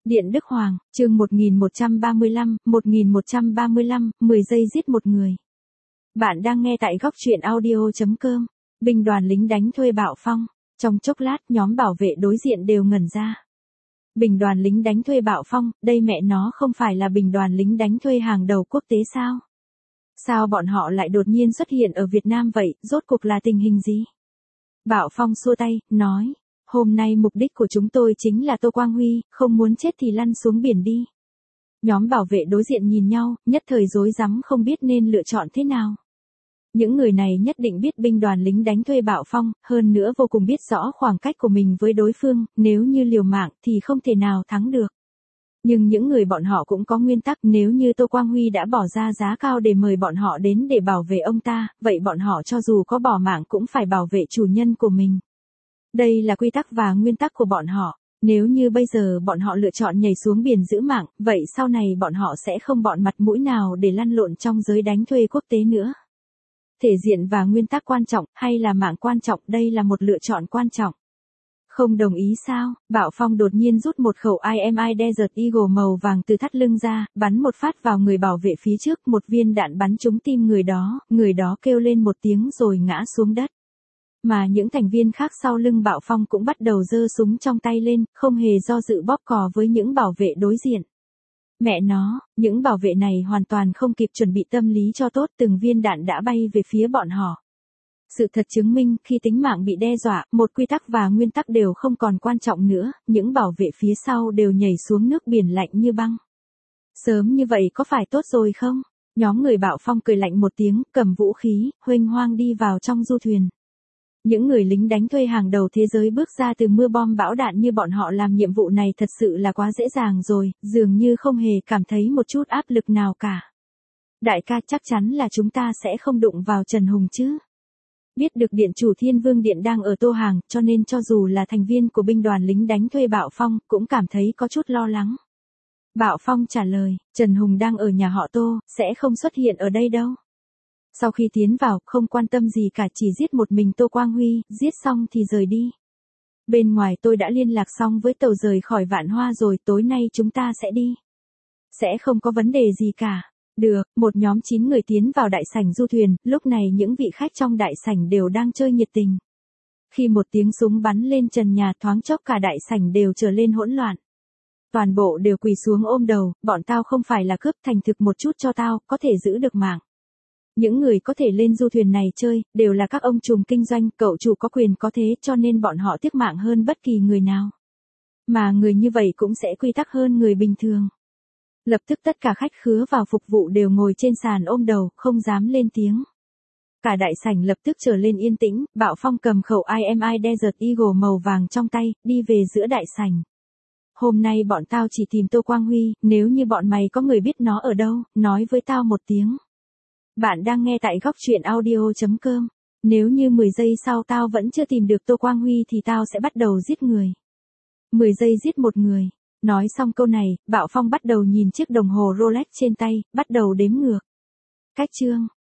Điện Đức Hoàng, chương 1135, 10 giây giết một người. Bạn đang nghe tại góc truyện audio.com. Binh đoàn lính đánh thuê bạo phong. Trong chốc lát nhóm bảo vệ đối diện đều ngẩn ra. Binh đoàn lính đánh thuê bạo phong, đây mẹ nó không phải là binh đoàn lính đánh thuê hàng đầu quốc tế sao? Sao bọn họ lại đột nhiên xuất hiện ở Việt Nam vậy, rốt cuộc là tình hình gì? Bạo phong xua tay, nói. Hôm nay mục đích của chúng tôi chính là Tô Quang Huy, không muốn chết thì lăn xuống biển đi. Nhóm bảo vệ đối diện nhìn nhau, nhất thời rối rắm không biết nên lựa chọn thế nào. Những người này nhất định biết binh đoàn lính đánh thuê bạo phong, hơn nữa vô cùng biết rõ khoảng cách của mình với đối phương, nếu như liều mạng thì không thể nào thắng được. Nhưng những người bọn họ cũng có nguyên tắc, nếu như Tô Quang Huy đã bỏ ra giá cao để mời bọn họ đến để bảo vệ ông ta, vậy bọn họ cho dù có bỏ mạng cũng phải bảo vệ chủ nhân của mình. Đây là quy tắc và nguyên tắc của bọn họ. Nếu như bây giờ bọn họ lựa chọn nhảy xuống biển giữ mạng, vậy sau này bọn họ sẽ không bọn mặt mũi nào để lăn lộn trong giới đánh thuê quốc tế nữa. Thể diện và nguyên tắc quan trọng, hay là mạng quan trọng, đây là một lựa chọn quan trọng. Không đồng ý sao? Bạo Phong đột nhiên rút một khẩu IMI Desert Eagle màu vàng từ thắt lưng ra, bắn một phát vào người bảo vệ phía trước, một viên đạn bắn trúng tim người đó kêu lên một tiếng rồi ngã xuống đất. Mà những thành viên khác sau lưng Bạo Phong cũng bắt đầu giơ súng trong tay lên, không hề do dự bóp cò với những bảo vệ đối diện. Mẹ nó, những bảo vệ này hoàn toàn không kịp chuẩn bị tâm lý cho tốt, từng viên đạn đã bay về phía bọn họ. Sự thật chứng minh, khi tính mạng bị đe dọa, một quy tắc và nguyên tắc đều không còn quan trọng nữa, những bảo vệ phía sau đều nhảy xuống nước biển lạnh như băng. Sớm như vậy có phải tốt rồi không? Nhóm người Bạo Phong cười lạnh một tiếng, cầm vũ khí, huênh hoang đi vào trong du thuyền. Những người lính đánh thuê hàng đầu thế giới bước ra từ mưa bom bão đạn như bọn họ làm nhiệm vụ này thật sự là quá dễ dàng rồi, dường như không hề cảm thấy một chút áp lực nào cả. Đại ca, chắc chắn là chúng ta sẽ không đụng vào Trần Hùng chứ? Biết được điện chủ Thiên Vương Điện đang ở Tô Hàng, cho nên cho dù là thành viên của binh đoàn lính đánh thuê Bạo Phong, cũng cảm thấy có chút lo lắng. Bạo Phong trả lời, Trần Hùng đang ở nhà họ Tô, sẽ không xuất hiện ở đây đâu. Sau khi tiến vào, không quan tâm gì cả, chỉ giết một mình Tô Quang Huy, giết xong thì rời đi. Bên ngoài tôi đã liên lạc xong với tàu rời khỏi Vạn Hoa rồi, tối nay chúng ta sẽ đi. Sẽ không có vấn đề gì cả. Được, một nhóm 9 người tiến vào đại sảnh du thuyền, lúc này những vị khách trong đại sảnh đều đang chơi nhiệt tình. Khi một tiếng súng bắn lên trần nhà, thoáng chốc cả đại sảnh đều trở lên hỗn loạn. Toàn bộ đều quỳ xuống ôm đầu, bọn tao không phải là cướp, thành thực một chút cho tao, có thể giữ được mạng. Những người có thể lên du thuyền này chơi, đều là các ông trùm kinh doanh, cậu chủ có quyền có thế, cho nên bọn họ tiếc mạng hơn bất kỳ người nào. Mà người như vậy cũng sẽ quy tắc hơn người bình thường. Lập tức tất cả khách khứa vào phục vụ đều ngồi trên sàn ôm đầu, không dám lên tiếng. Cả đại sảnh lập tức trở lên yên tĩnh, Bạo Phong cầm khẩu IMI Desert Eagle màu vàng trong tay, đi về giữa đại sảnh. Hôm nay bọn tao chỉ tìm Tô Quang Huy, nếu như bọn mày có người biết nó ở đâu, nói với tao một tiếng. Bạn đang nghe tại góc truyện audio.com. Nếu như 10 giây sau tao vẫn chưa tìm được Tô Quang Huy thì tao sẽ bắt đầu giết người. 10 giây giết một người. Nói xong câu này, Bạo Phong bắt đầu nhìn chiếc đồng hồ Rolex trên tay, bắt đầu đếm ngược. Cách chương,